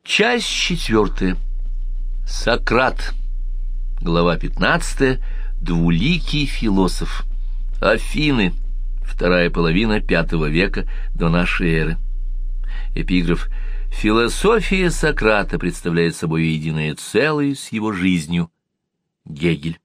Часть 4. Сократ. Глава 15. Двуликий философ. Афины. Вторая половина V века до нашей эры. Эпиграф. Философия Сократа представляет собой единое целое с его жизнью. Гегель.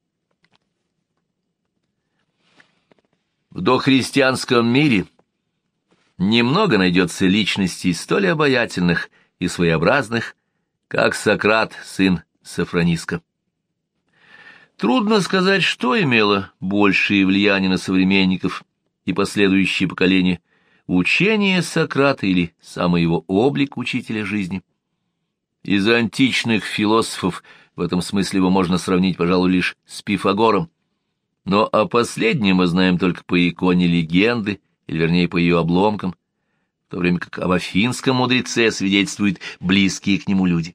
В дохристианском мире немного найдется личностей столь обаятельных и своеобразных, как Сократ, сын Софрониска. Трудно сказать, что имело большее влияние на современников и последующие поколения: учение Сократа или самый его облик учителя жизни. Из античных философов в этом смысле его можно сравнить, пожалуй, лишь с Пифагором, но о последнем мы знаем только по иконе легенды, или вернее по ее обломкам, в то время как об афинском мудреце свидетельствуют близкие к нему люди.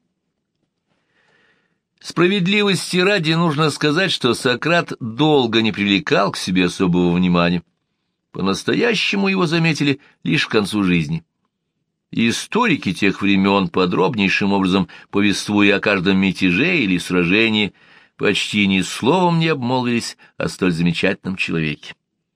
Справедливости ради нужно сказать, что Сократ долго не привлекал к себе особого внимания. По-настоящему его заметили лишь к концу жизни. Историки тех времен, подробнейшим образом повествуя о каждом мятеже или сражении, почти ни словом не обмолвились о столь замечательном человеке.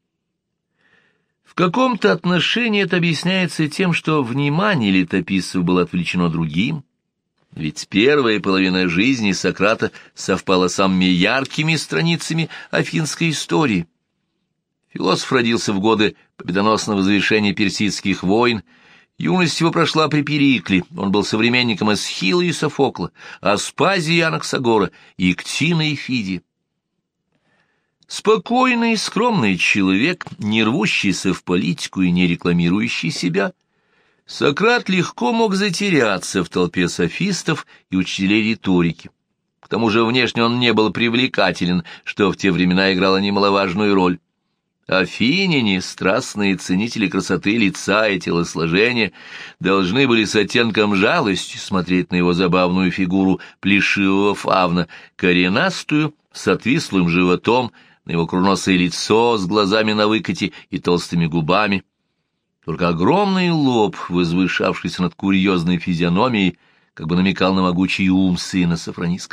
В каком-то отношении это объясняется тем, что внимание летописцев было отвлечено другим, ведь первая половина жизни Сократа совпала с самыми яркими страницами афинской истории. Философ родился в годы победоносного завершения персидских войн, юность его прошла при Перикле, он был современником Эсхила и Софокла, Аспазия и Анаксагора, Иктина и Фидия. Спокойный и скромный человек, не рвущийся в политику и не рекламирующий себя, Сократ легко мог затеряться в толпе софистов и учителей риторики. К тому же внешне он не был привлекателен, что в те времена играло немаловажную роль. Афиняне, страстные ценители красоты лица и телосложения, должны были с оттенком жалости смотреть на его забавную фигуру плешивого фавна, коренастую, с отвислым животом, на его курносое лицо с глазами на выкате и толстыми губами. Только огромный лоб, возвышавшийся над курьезной физиономией, как бы намекал на могучий ум сына Софрониска.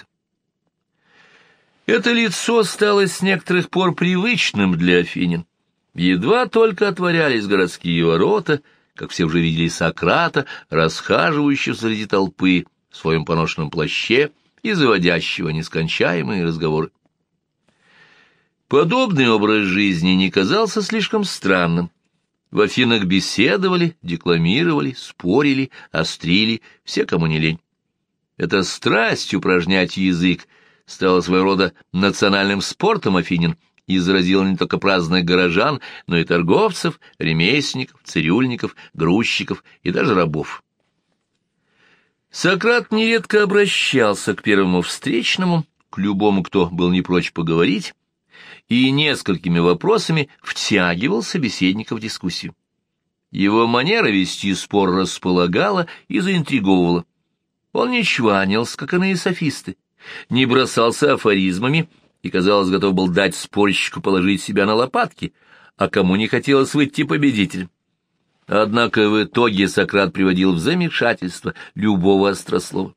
Это лицо стало с некоторых пор привычным для афинян. Едва только отворялись городские ворота, как все уже видели Сократа, расхаживающего среди толпы в своем поношенном плаще и заводящего нескончаемые разговоры. Подобный образ жизни не казался слишком странным. В Афинах беседовали, декламировали, спорили, острили, все, кому не лень. Эта страсть упражнять язык стала своего рода национальным спортом афинян и заразила не только праздных горожан, но и торговцев, ремесленников, цирюльников, грузчиков и даже рабов. Сократ нередко обращался к первому встречному, к любому, кто был не прочь поговорить, и несколькими вопросами втягивал собеседника в дискуссию. Его манера вести спор располагала и заинтриговывала. Он не чванился, как иные софисты, не бросался афоризмами и, казалось, готов был дать спорщику положить себя на лопатки, а кому не хотелось выйти победителем. Однако в итоге Сократ приводил в замешательство любого острослова.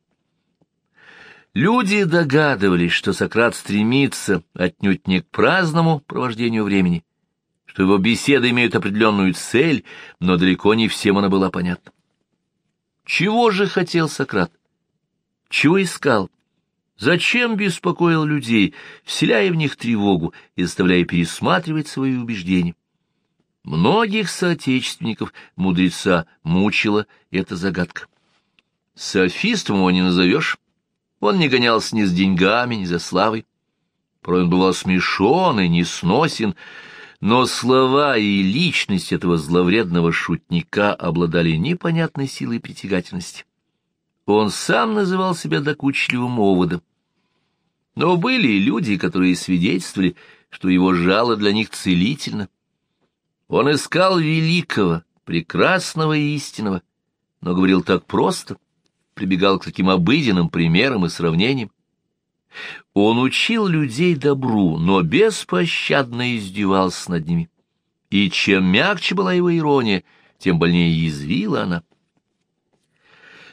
Люди догадывались, что Сократ стремится отнюдь не к праздному провождению времени, что его беседы имеют определенную цель, но далеко не всем она была понятна. Чего же хотел Сократ? Чего искал? Зачем беспокоил людей, вселяя в них тревогу и заставляя пересматривать свои убеждения? Многих соотечественников мудреца мучила эта загадка. Софистом его не назовешь. Он не гонялся ни с деньгами, ни за славой. Порой он бывал смешон и несносен, но слова и личность этого зловредного шутника обладали непонятной силой притягательности. Он сам называл себя докучливым оводом. Но были и люди, которые свидетельствовали, что его жало для них целительно. Он искал великого, прекрасного и истинного, но говорил так просто, прибегал к таким обыденным примерам и сравнениям. Он учил людей добру, но беспощадно издевался над ними. И чем мягче была его ирония, тем больнее язвила она.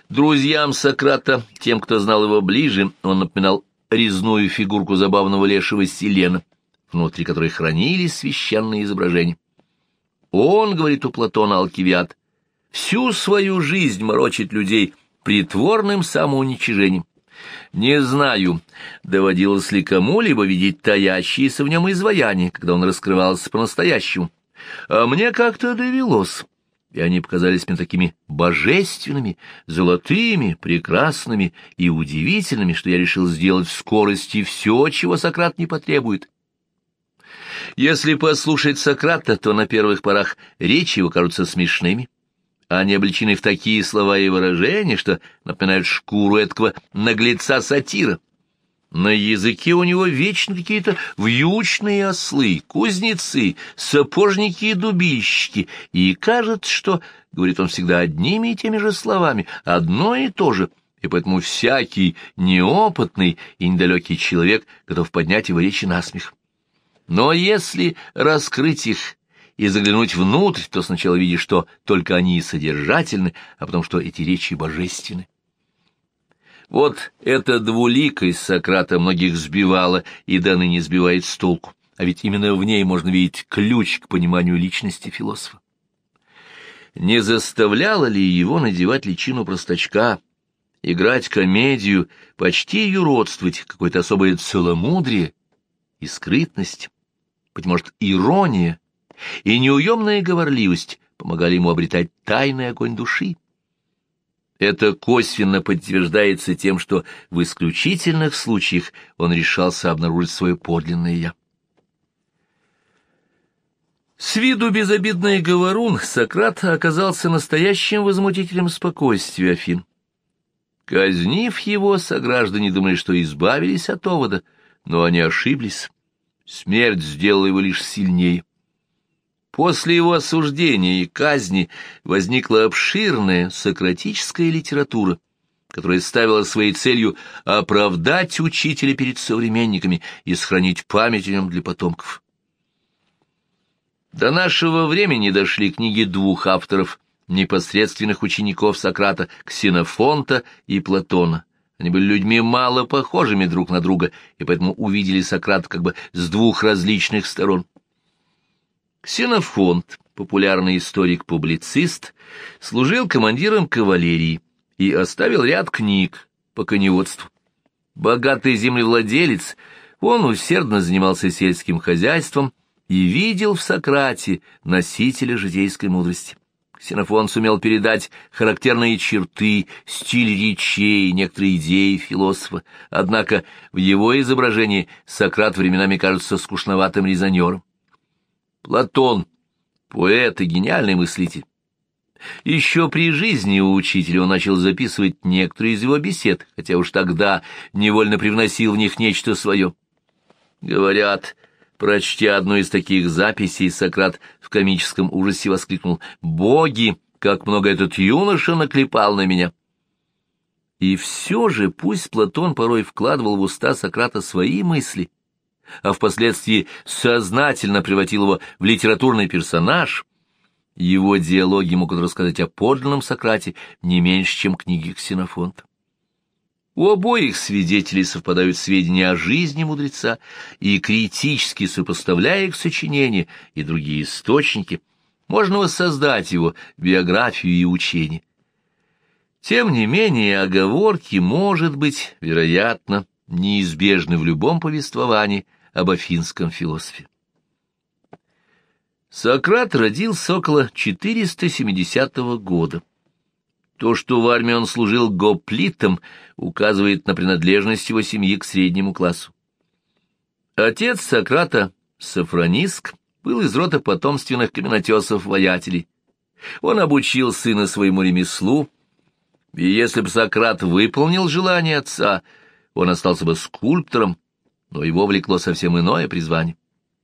Друзьям Сократа, тем, кто знал его ближе, он напоминал резную фигурку забавного лешего Селена, внутри которой хранились священные изображения. Он, говорит у Платона Алкивиад, всю свою жизнь морочит людей притворным самоуничижением. Не знаю, доводилось ли кому-либо видеть таящиеся в нем изваяния, когда он раскрывался по-настоящему. А мне как-то довелось, и они показались мне такими божественными, золотыми, прекрасными и удивительными, что я решил сделать в скорости все, чего Сократ не потребует. Если послушать Сократа, то на первых порах речи его кажутся смешными. Они облечены в такие слова и выражения, что напоминают шкуру эткого наглеца-сатира. На языке у него вечно какие-то вьючные ослы, кузнецы, сапожники и дубильщики, и кажется, что, говорит он всегда одними и теми же словами, одно и то же, и поэтому всякий неопытный и недалекий человек готов поднять его речи на смех. Но если раскрыть их и заглянуть внутрь, то сначала видишь, что только они содержательны, а потом, что эти речи божественны. Вот эта двуликость Сократа многих сбивала и до ныне сбивает с толку, а ведь именно в ней можно видеть ключ к пониманию личности философа. Не заставляло ли его надевать личину простачка, играть комедию, почти юродствовать, какое-то особое целомудрие и скрытность, быть может, ирония и неуемная говорливость помогали ему обретать тайный огонь души? Это косвенно подтверждается тем, что в исключительных случаях он решался обнаружить свое подлинное «я». С виду безобидный говорун, Сократ оказался настоящим возмутителем спокойствия Афин. Казнив его, сограждане думали, что избавились от овода, но они ошиблись. Смерть сделала его лишь сильнее. После его осуждения и казни возникла обширная сократическая литература, которая ставила своей целью оправдать учителя перед современниками и сохранить память о нем для потомков. До нашего времени дошли книги двух авторов, непосредственных учеников Сократа, Ксенофонта и Платона. Они были людьми мало похожими друг на друга, и поэтому увидели Сократа как бы с двух различных сторон. Ксенофонт, популярный историк-публицист, служил командиром кавалерии и оставил ряд книг по коневодству. Богатый землевладелец, он усердно занимался сельским хозяйством и видел в Сократе носителя житейской мудрости. Ксенофонт сумел передать характерные черты, стиль речей, некоторые идеи философа, однако в его изображении Сократ временами кажется скучноватым резонером. Платон — поэт и гениальный мыслитель. Еще при жизни у учителя он начал записывать некоторые из его бесед, хотя уж тогда невольно привносил в них нечто свое. Говорят, прочтя одну из таких записей, Сократ в комическом ужасе воскликнул: «Боги, как много этот юноша наклепал на меня!» И все же, пусть Платон порой вкладывал в уста Сократа свои мысли, а впоследствии сознательно превратил его в литературный персонаж, его диалоги могут рассказать о подлинном Сократе не меньше, чем книги Ксенофонта. У обоих свидетелей совпадают сведения о жизни мудреца, и критически сопоставляя их сочинения и другие источники, можно воссоздать его биографию и учение. Тем не менее, оговорки, может быть, вероятно, неизбежны в любом повествовании об афинском философе. Сократ родился около 470 года. То, что в армии он служил гоплитом, указывает на принадлежность его семьи к среднему классу. Отец Сократа, Софрониск, был из рода потомственных каменотесов-воятелей. Он обучил сына своему ремеслу, и если бы Сократ выполнил желание отца, он остался бы скульптором, но его влекло совсем иное призвание.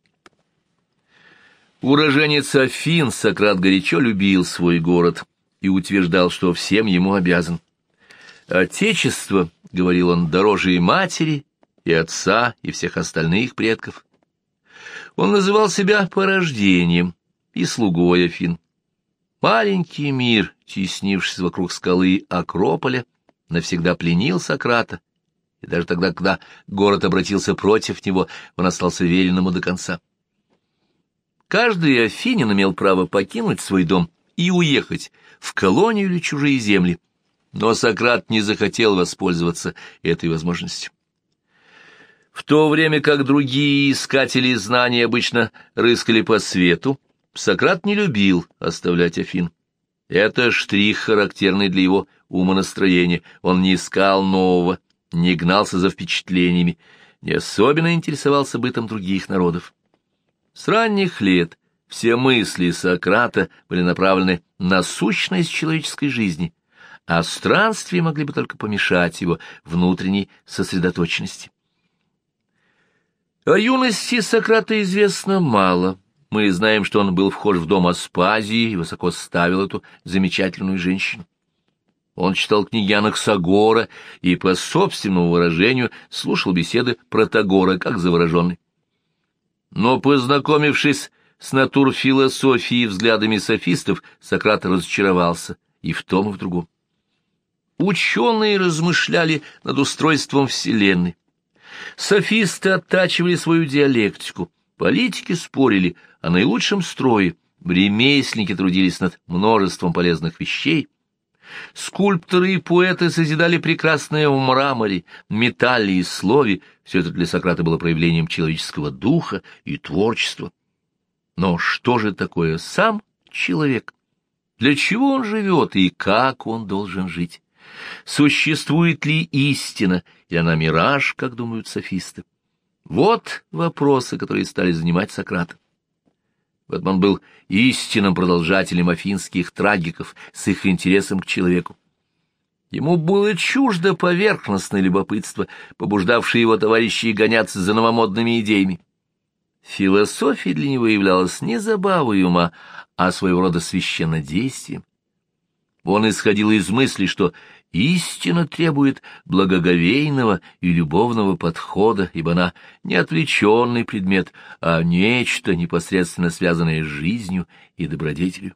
Уроженец Афин, Сократ горячо любил свой город и утверждал, что всем ему обязан. «Отечество, — говорил он, — дороже и матери, и отца, и всех остальных предков». Он называл себя порождением и слугой Афин. Маленький мир, теснившийся вокруг скалы Акрополя, навсегда пленил Сократа, и даже тогда, когда город обратился против него, он остался верен ему до конца. Каждый афинин имел право покинуть свой дом и уехать в колонию или чужие земли, но Сократ не захотел воспользоваться этой возможностью. В то время как другие искатели знаний обычно рыскали по свету, Сократ не любил оставлять Афин. Это штрих, характерный для его умонастроения. Он не искал нового, не гнался за впечатлениями, не особенно интересовался бытом других народов. С ранних лет все мысли Сократа были направлены на сущность человеческой жизни, а странствия могли бы только помешать его внутренней сосредоточенности. О юности Сократа известно мало. Мы знаем, что он был вхож в дом Аспазии и высоко ставил эту замечательную женщину. Он читал книги Анаксагора и, по собственному выражению, слушал беседы Протагора, как завороженный. Но, познакомившись с натурфилософией и взглядами софистов, Сократ разочаровался и в том, и в другом. Ученые размышляли над устройством Вселенной. Софисты оттачивали свою диалектику, политики спорили о наилучшем строе, ремесленники трудились над множеством полезных вещей, скульпторы и поэты созидали прекрасное в мраморе, металле и слове. Все это для Сократа было проявлением человеческого духа и творчества. Но что же такое сам человек? Для чего он живет и как он должен жить? Существует ли истина, или она мираж, как думают софисты? Вот вопросы, которые стали занимать Сократа. Вот он был истинным продолжателем афинских трагиков с их интересом к человеку. Ему было чуждо поверхностное любопытство, побуждавшее его товарищей гоняться за новомодными идеями. Философия для него являлась не забавой ума, а своего рода священнодействием. Он исходил из мысли, что истина требует благоговейного и любовного подхода, ибо она не отвлеченный предмет, а нечто, непосредственно связанное с жизнью и добродетелью.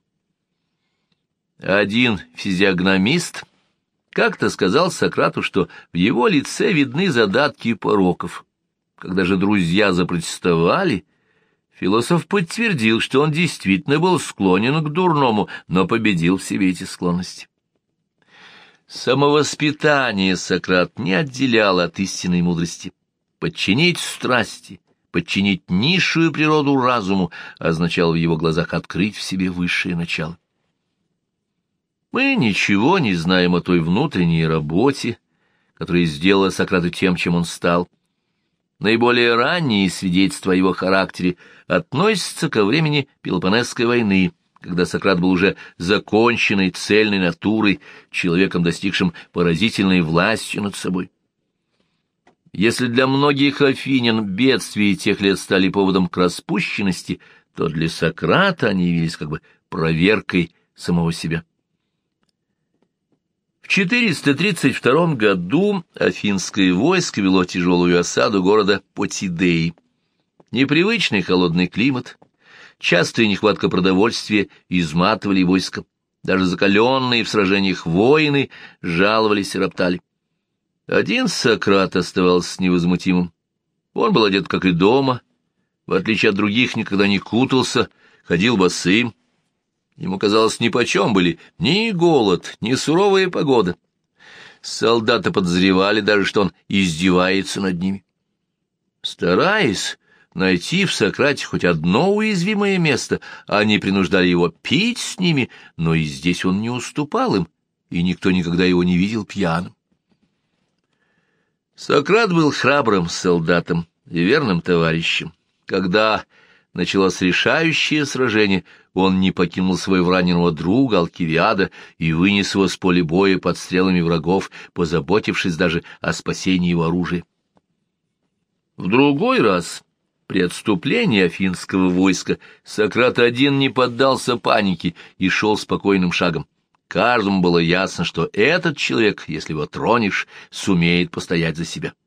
Один физиогномист как-то сказал Сократу, что в его лице видны задатки пороков. Когда же друзья запротестовали, философ подтвердил, что он действительно был склонен к дурному, но победил в себе эти склонности. Самовоспитание Сократ не отделял от истинной мудрости. Подчинить страсти, подчинить низшую природу разуму означало в его глазах открыть в себе высшее начало. Мы ничего не знаем о той внутренней работе, которая сделала Сократа тем, чем он стал. Наиболее ранние свидетельства о его характере относятся ко времени Пелопоннесской войны, когда Сократ был уже законченной цельной натурой, человеком, достигшим поразительной властью над собой. Если для многих афинян бедствия тех лет стали поводом к распущенности, то для Сократа они явились как бы проверкой самого себя. В 432 году афинское войско вело тяжелую осаду города Потидеи. Непривычный холодный климат, частая нехватка продовольствия изматывали войско. Даже закаленные в сражениях воины жаловались и роптали. Один Сократ оставался невозмутимым. Он был одет, как и дома, в отличие от других, никогда не кутался, ходил босым. Ему казалось, нипочем были ни голод, ни суровая погода. Солдаты подозревали даже, что он издевается над ними. Стараясь найти в Сократе хоть одно уязвимое место, они принуждали его пить с ними, но и здесь он не уступал им, и никто никогда его не видел пьяным. Сократ был храбрым солдатом и верным товарищем. Когда началось решающее сражение, он не покинул своего раненого друга Алкивиада и вынес его с поля боя под стрелами врагов, позаботившись даже о спасении его оружия. В другой раз, при отступлении афинского войска, Сократ один не поддался панике и шел спокойным шагом. Каждому было ясно, что этот человек, если его тронешь, сумеет постоять за себя.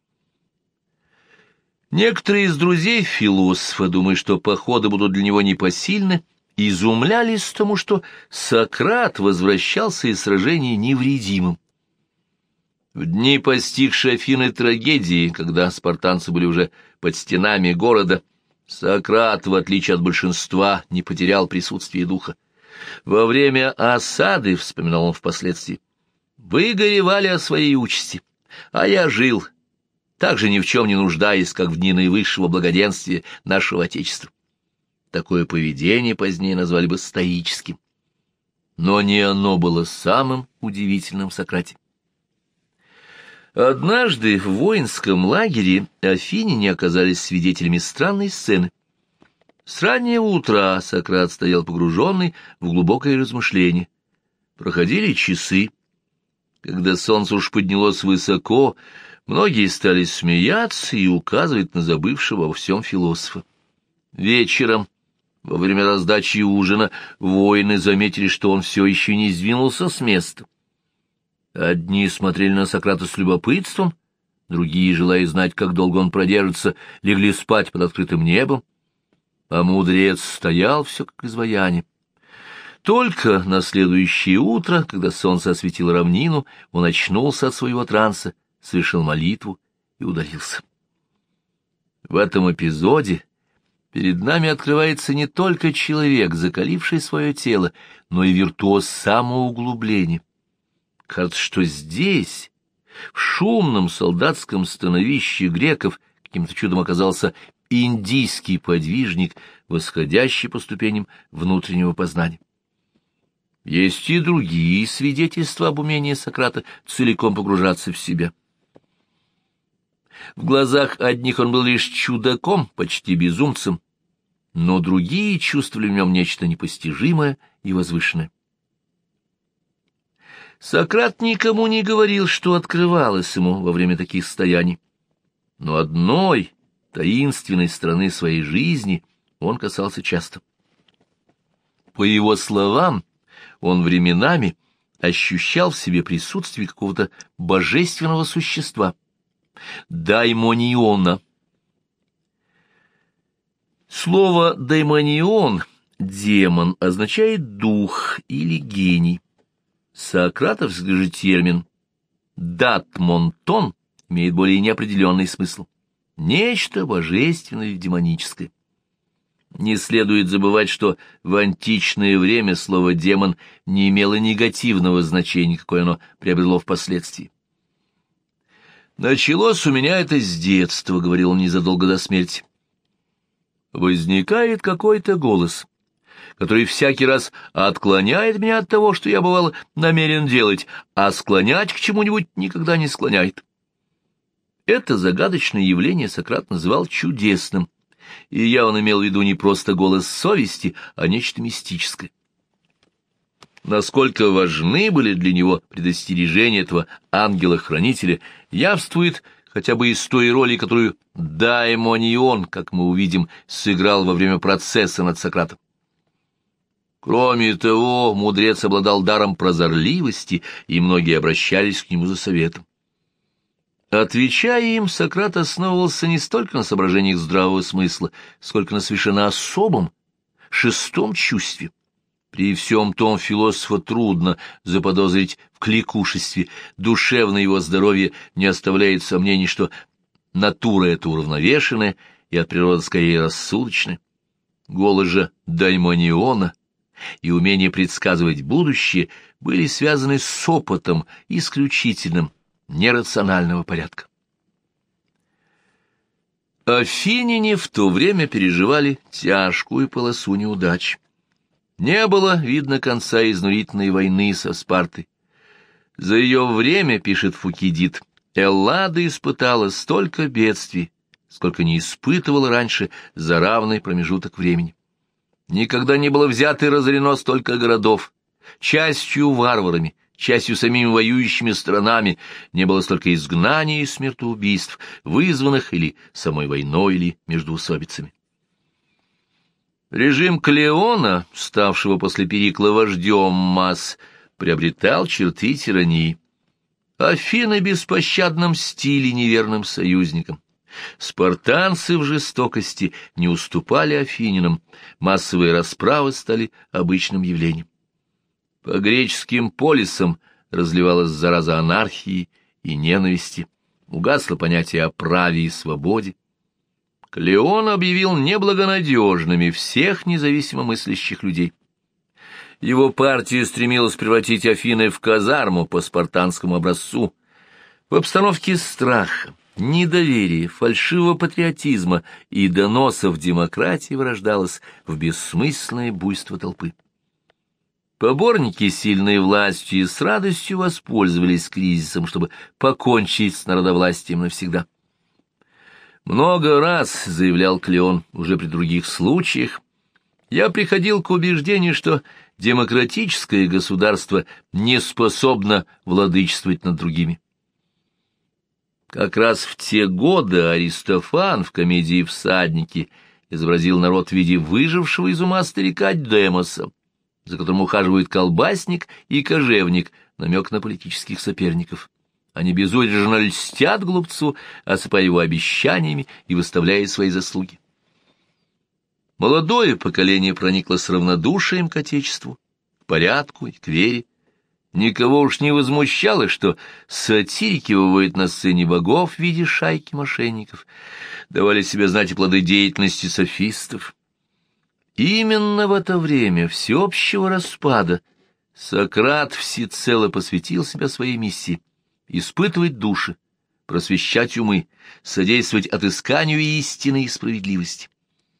Некоторые из друзей философа, думая, что походы будут для него непосильны, изумлялись тому, что Сократ возвращался из сражений невредимым. В дни постигшей Афины трагедии, когда спартанцы были уже под стенами города, Сократ, в отличие от большинства, не потерял присутствие духа. Во время осады, вспоминал он впоследствии, вы горевали о своей участи, а я жил, так же ни в чем не нуждаясь, как в дни наивысшего благоденствия нашего Отечества. Такое поведение позднее назвали бы стоическим. Но не оно было самым удивительным в Сократе. Однажды в воинском лагере афиняне оказались свидетелями странной сцены. С раннего утра Сократ стоял погруженный в глубокое размышление. Проходили часы. Когда солнце уж поднялось высоко, многие стали смеяться и указывать на забывшего во всем философа. Вечером, во время раздачи ужина, воины заметили, что он все еще не сдвинулся с места. Одни смотрели на Сократа с любопытством, другие, желая знать, как долго он продержится, легли спать под открытым небом, а мудрец стоял все как изваяние. Только на следующее утро, когда солнце осветило равнину, он очнулся от своего транса, совершил молитву и удалился. В этом эпизоде перед нами открывается не только человек, закаливший свое тело, но и виртуоз самоуглубления. Кажется, что здесь, в шумном солдатском становище греков, каким-то чудом оказался индийский подвижник, восходящий по ступеням внутреннего познания. Есть и другие свидетельства об умении Сократа целиком погружаться в себя. В глазах одних он был лишь чудаком, почти безумцем, но другие чувствовали в нем нечто непостижимое и возвышенное. Сократ никому не говорил, что открывалось ему во время таких стояний, но одной таинственной стороны своей жизни он касался часто. По его словам, он временами ощущал в себе присутствие какого-то божественного существа, даймониона. Слово «даймонион», «демон» означает «дух» или «гений». Сократовский же термин «датмонтон» имеет более неопределенный смысл. Нечто божественное и демоническое. Не следует забывать, что в античное время слово «демон» не имело негативного значения, какое оно приобрело впоследствии. «Началось у меня это с детства», — говорил он незадолго до смерти. «Возникает какой-то голос, который всякий раз отклоняет меня от того, что я, бывало, намерен делать, а склонять к чему-нибудь никогда не склоняет». Это загадочное явление Сократ называл чудесным, и явно имел в виду не просто голос совести, а нечто мистическое. Насколько важны были для него предостережения этого ангела-хранителя, явствует хотя бы из той роли, которую даймонион, как мы увидим, сыграл во время процесса над Сократом. Кроме того, мудрец обладал даром прозорливости, и многие обращались к нему за советом. Отвечая им, Сократ основывался не столько на соображениях здравого смысла, сколько на совершенно особом, шестом чувстве. При всем том философа трудно заподозрить в кликушестве, душевное его здоровье не оставляет сомнений, что натура эта уравновешенная и от природы скорее рассудочная. Голос же даймониона и умение предсказывать будущее были связаны с опытом исключительным, нерационального порядка. Афиняне в то время переживали тяжкую полосу неудач. Не было видно конца изнурительной войны со Спартой. За ее время, пишет Фукидид, Эллада испытала столько бедствий, сколько не испытывала раньше за равный промежуток времени. Никогда не было взято и разорено столько городов, частью варварами, частью самими воюющими странами, не было столько изгнаний и смертоубийств, вызванных или самой войной, или междоусобицами. Режим Клеона, ставшего после Перикла вождем масс, приобретал черты тирании. Афины беспощадно мстили неверным союзникам, Спартанцы в жестокости не уступали афининам, массовые расправы стали обычным явлением. По греческим полисам разливалась зараза анархии и ненависти, угасло понятие о праве и свободе. Клеон объявил неблагонадежными всех независимо мыслящих людей. Его партия стремилась превратить Афины в казарму по спартанскому образцу. В обстановке страха, недоверия, фальшивого патриотизма и доносов демократии вырождалась в бессмысленное буйство толпы. Поборники сильной властью с радостью воспользовались кризисом, чтобы покончить с народовластием навсегда. Много раз, заявлял Клеон, уже при других случаях, я приходил к убеждению, что демократическое государство не способно владычествовать над другими. Как раз в те годы Аристофан в комедии «Всадники» изобразил народ в виде выжившего из ума старика Демоса, за которым ухаживают колбасник и кожевник, намек на политических соперников. Они безудержно льстят глупцу, осыпая его обещаниями и выставляя свои заслуги. Молодое поколение проникло с равнодушием к отечеству, к порядку и к вере. Никого уж не возмущало, что сатирики выводят на сцене богов в виде шайки мошенников, давали себе знать и плоды деятельности софистов. Именно в это время всеобщего распада Сократ всецело посвятил себя своей миссии — испытывать души, просвещать умы, содействовать отысканию истины и справедливости.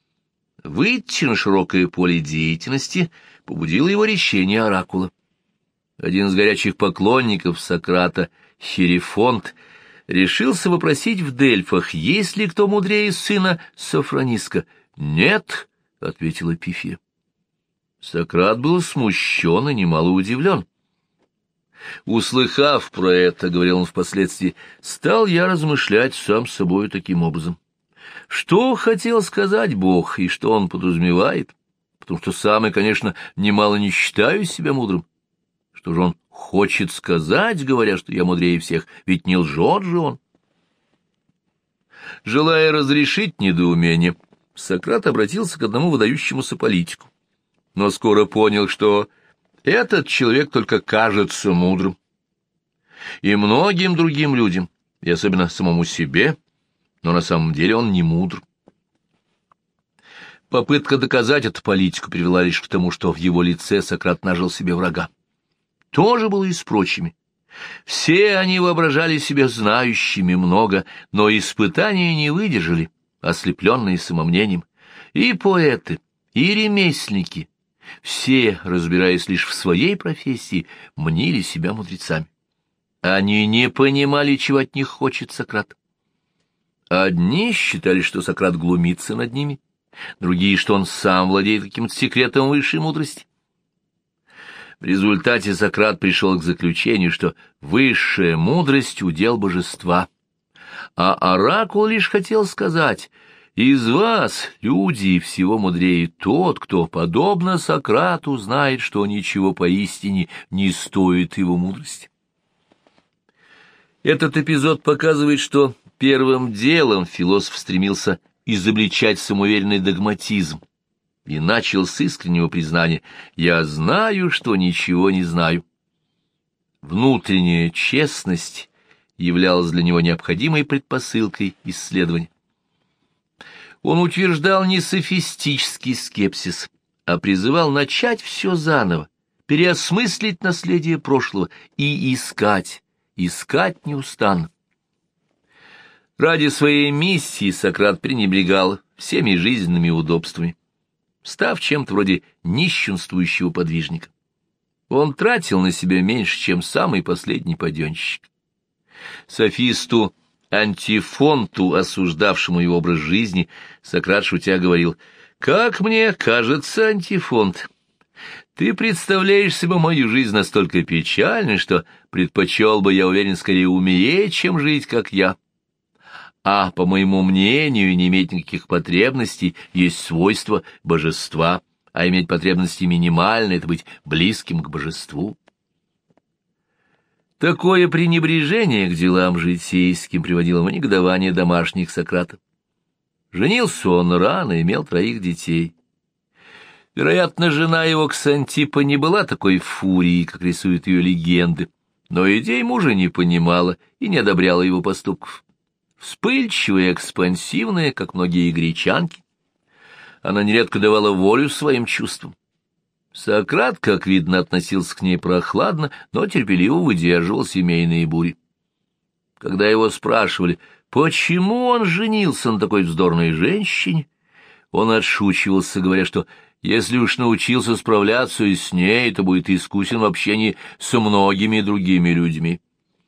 Выйти на широкое поле деятельности побудило его речение оракула. Один из горячих поклонников Сократа, Херофонт, решился вопросить в Дельфах, есть ли кто мудрее сына Софрониска. «Нет», — ответила Пифия. Сократ был смущен и немало удивлен. «Услыхав про это, — говорил он впоследствии, — стал я размышлять сам с собой таким образом. Что хотел сказать Бог и что он подразумевает? Потому что сам я, конечно, немало не считаю себя мудрым. Что же он хочет сказать, говоря, что я мудрее всех? Ведь не лжет же он». Желая разрешить недоумение, Сократ обратился к одному выдающемуся политику, но скоро понял, что этот человек только кажется мудрым. И многим другим людям, и особенно самому себе, но на самом деле он не мудр. Попытка доказать эту политику привела лишь к тому, что в его лице Сократ нажил себе врага. То же было и с прочими. Все они воображали себя знающими много, но испытания не выдержали, ослепленные самомнением. И поэты, и ремесленники, все, разбираясь лишь в своей профессии, мнили себя мудрецами. Они не понимали, чего от них хочет Сократ. Одни считали, что Сократ глумится над ними, другие, что он сам владеет каким-то секретом высшей мудрости. В результате Сократ пришел к заключению, что высшая мудрость — удел божества, а оракул лишь хотел сказать: из вас, люди, всего мудрее тот, кто, подобно Сократу, знает, что ничего поистине не стоит его мудрости. Этот эпизод показывает, что первым делом философ стремился изобличать самоуверенный догматизм и начал с искреннего признания: «Я знаю, что ничего не знаю». Внутренняя честность являлась для него необходимой предпосылкой исследования. Он утверждал не софистический скепсис, а призывал начать все заново, переосмыслить наследие прошлого и искать неустанно. Ради своей миссии Сократ пренебрегал всеми жизненными удобствами, став чем-то вроде нищенствующего подвижника. Он тратил на себя меньше, чем самый последний паденщик. Софисту Антифонту, осуждавшему его образ жизни, Сократ, шутя, говорил: «Как мне кажется, Антифонт, ты представляешь себе мою жизнь настолько печальной, что предпочел бы, я уверен, скорее умереть, чем жить, как я. А, по моему мнению, не иметь никаких потребностей есть свойство божества, а иметь потребности минимальные — это быть близким к божеству». Такое пренебрежение к делам житейским приводило в негодование домашних Сократа. Женился он рано, имел 3 детей. Вероятно, жена его Ксантиппа не была такой фурией, как рисуют ее легенды, но идей мужа не понимала и не одобряла его поступков. Вспыльчивая и экспансивная, как многие гречанки, она нередко давала волю своим чувствам. Сократ, как видно, относился к ней прохладно, но терпеливо выдерживал семейные бури. Когда его спрашивали, почему он женился на такой вздорной женщине, он отшучивался, говоря, что если уж научился справляться и с ней, то будет искусен в общении со многими другими людьми.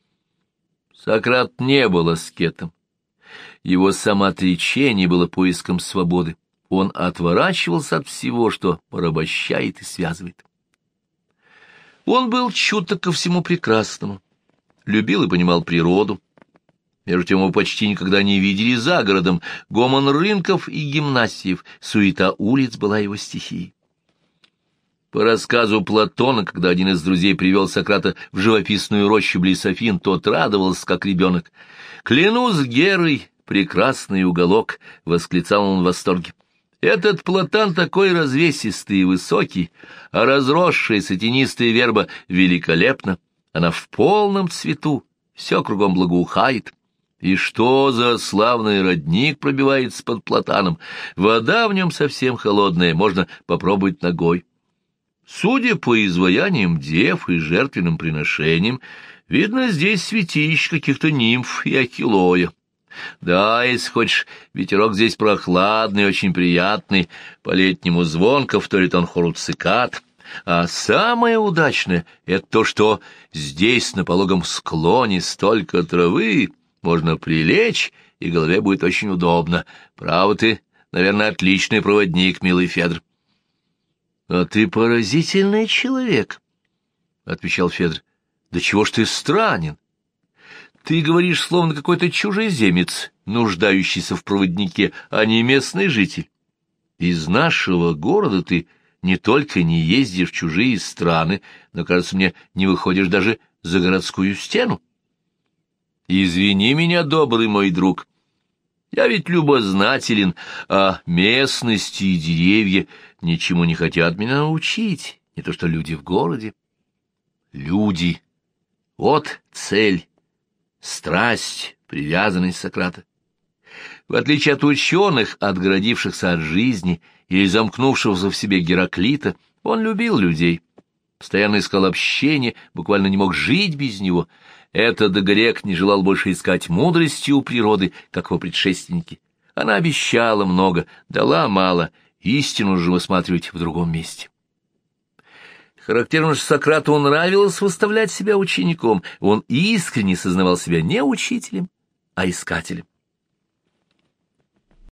Сократ не был аскетом. Его самоотречение было поиском свободы. Он отворачивался от всего, что порабощает и связывает. Он был чуток ко всему прекрасному, любил и понимал природу. Между тем его почти никогда не видели за городом. Гомон рынков и гимнасиев, суета улиц была его стихией. По рассказу Платона, когда один из друзей привел Сократа в живописную рощу близ Афин, тот радовался, как ребенок. «Клянусь Герой, прекрасный уголок!» — восклицал он в восторге. «Этот платан такой развесистый и высокий, а разросшаяся тенистая верба великолепна, она в полном цвету, все кругом благоухает. И что за славный родник пробивается под платаном? Вода в нем совсем холодная, можно попробовать ногой. Судя по изваяниям дев и жертвенным приношениям, видно здесь святилище каких-то нимф и ахиллоя. Да, если хочешь, ветерок здесь прохладный, очень приятный, по-летнему звонко вторит он хору цикад. А самое удачное — это то, что здесь на пологом склоне столько травы, можно прилечь, и голове будет очень удобно. Право ты, наверное, отличный проводник, милый Федор. — А ты поразительный человек, — отвечал Федор. — Да чего ж ты странен? Ты говоришь, словно какой-то чужеземец, нуждающийся в проводнике, а не местный житель. Из нашего города ты не только не ездишь в чужие страны, но, кажется мне, не выходишь даже за городскую стену. Извини меня, добрый мой друг, я ведь любознателен, а местности и деревья ничему не хотят меня научить, не то что люди в городе. Люди — вот цель, страсть, привязанность Сократа. В отличие от ученых, отгородившихся от жизни или замкнувшегося в себе Гераклита, он любил людей, постоянно искал общения, буквально не мог жить без него. Этот грек не желал больше искать мудрости у природы, как его предшественники. Она обещала много, дала мало, истину же высматривать в другом месте. Характерно, что Сократу нравилось выставлять себя учеником, он искренне сознавал себя не учителем, а искателем.